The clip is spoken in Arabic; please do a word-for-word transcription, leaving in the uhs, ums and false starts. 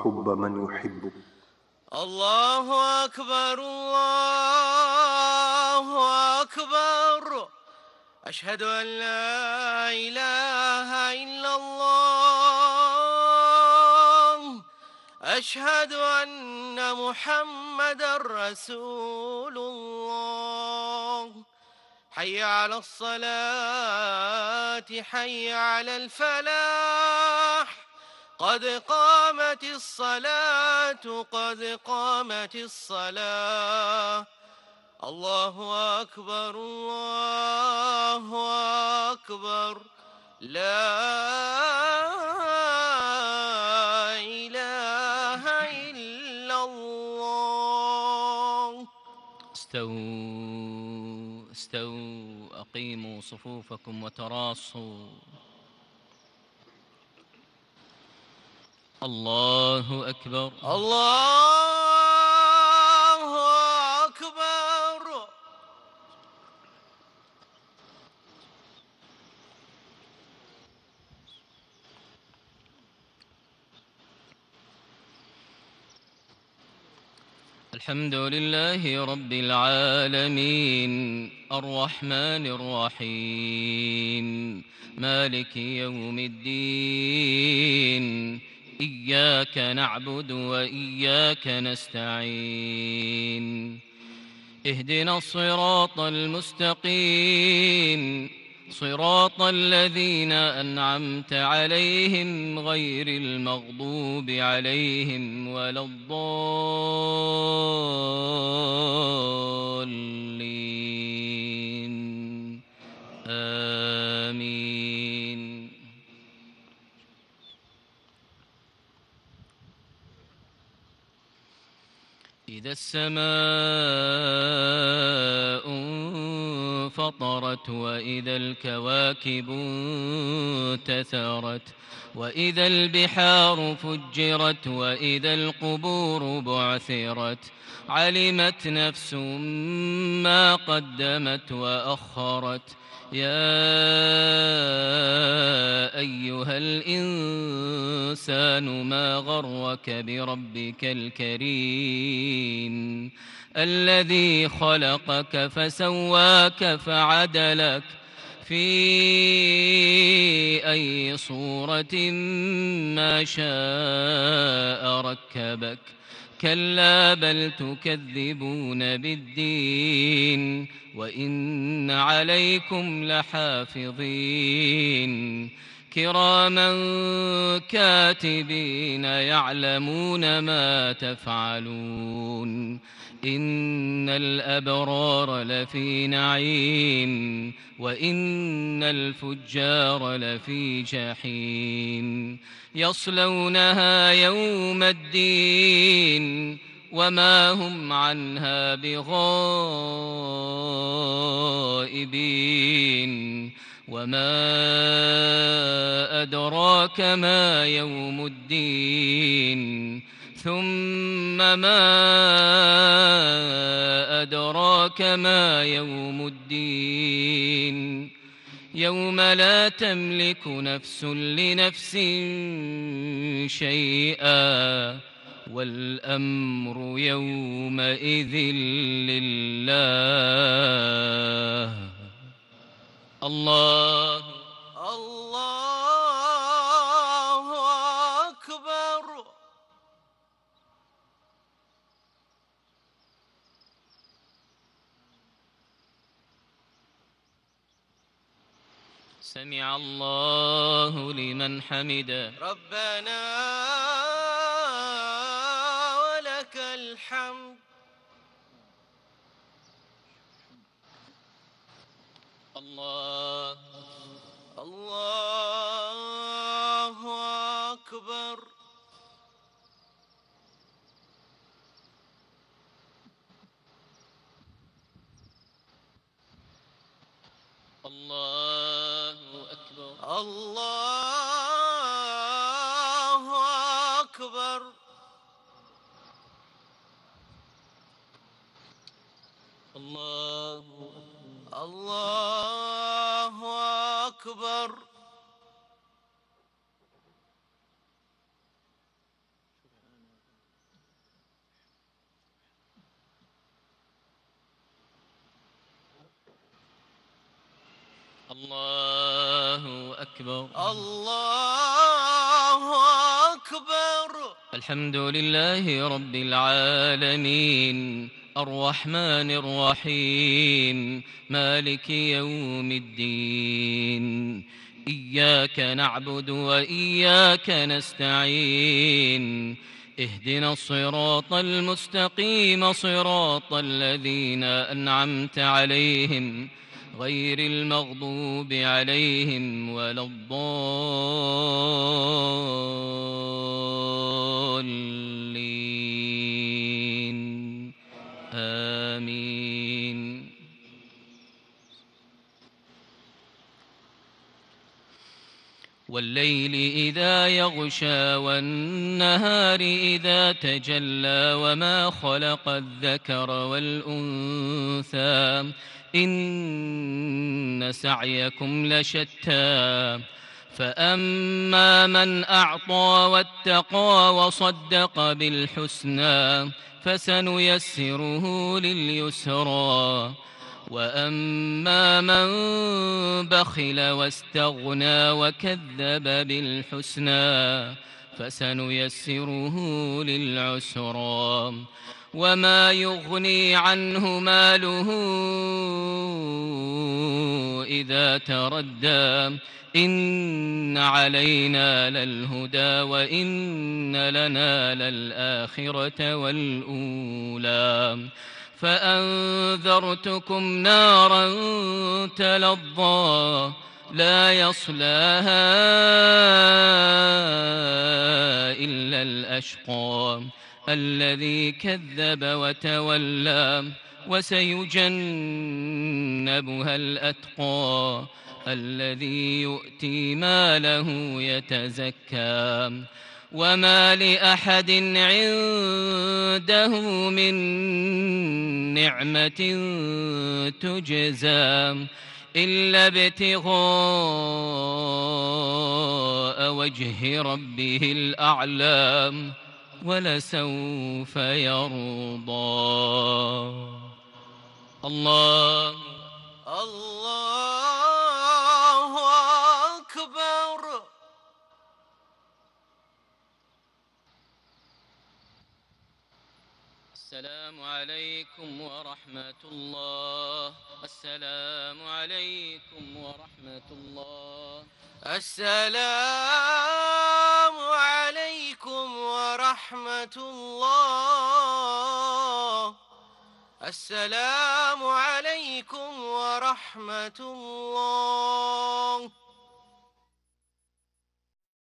وحب من يحبك. الله أكبر الله أكبر. أشهد أن لا إله إلا الله. أشهد أن محمدًا رسول الله. حي على الصلاة حي على الفلاح. قد قامت الصلاة قد قامت الصلاة. الله أكبر الله أكبر. لا إله إلا الله. استووا استووا أقيموا صفوفكم وتراصوا. الله أكبر الله أكبر. الحمد لله رب العالمين الرحمن الرحيم مالك يوم الدين. إياك نعبد وإياك نستعين. اهدنا الصراط المستقيم صراط الذين أنعمت عليهم غير المغضوب عليهم ولا الضالين. آمين. إذا السماء انفطرت وإذا الكواكب انتثرت وإذا البحار فجرت وإذا القبور بعثرت علمت نفس ما قدمت وأخرت. يا أيها الإنسان ما غرك بربك الكريم الذي خلقك فسواك فعدلك في أي صورة ما شاء ركبك. كلا بل تكذبون بالدين وإن عليكم لحافظين كراما كاتبين يعلمون ما تفعلون. إن الأبرار لفي نعيم وإن الفجار لفي جحيم يصلونها يوم الدين وما هم عنها بغائبين. وما أدراك ما يوم الدين ثم ما أدراك ما يوم الدين يوم لا تملك نفس لنفس شيئا والأمر يومئذ لله. الله الله أكبر. سمع الله لمن حمده. ربنا ولك الحمد. الله الله أكبر. الله أكبر. الله أكبر. الله الله أكبر. الله أكبر. الله أكبر. الحمد لله رب العالمين الرحمن الرحيم مالك يوم الدين. إياك نعبد وإياك نستعين. اهدنا الصراط المستقيم صراط الذين أنعمت عليهم غير المغضوب عليهم ولا الضالين آمين. والليل إذا يغشى والنهار إذا تجلى وما خلق الذكر والأنثى إن سعيكم لشتى. فأما من أعطى واتقى وصدق بالحسنى فسنيسره لليسرى. وأما من بخل واستغنى وكذب بالحسنى فسنيسره للعسرى. وما يغني عنه ماله إذا تردى إن علينا للهدى وإن لنا للآخرة والأولى. فأنذرتكم نارا تلظى لا يصلاها إلا الأشقى الذي كذب وتولى. وسيجنبها الأتقى الذي يؤتي ماله يتزكى. وما لأحد عنده من نعمة تجزى إلا ابتغاء وجه ربه الأعلى ولسوف يرضى. الله الله أكبر. السلام عليكم ورحمة الله. السلام عليكم ورحمة الله. السلام عليكم ورحمة الله. السلام عليكم ورحمة الله.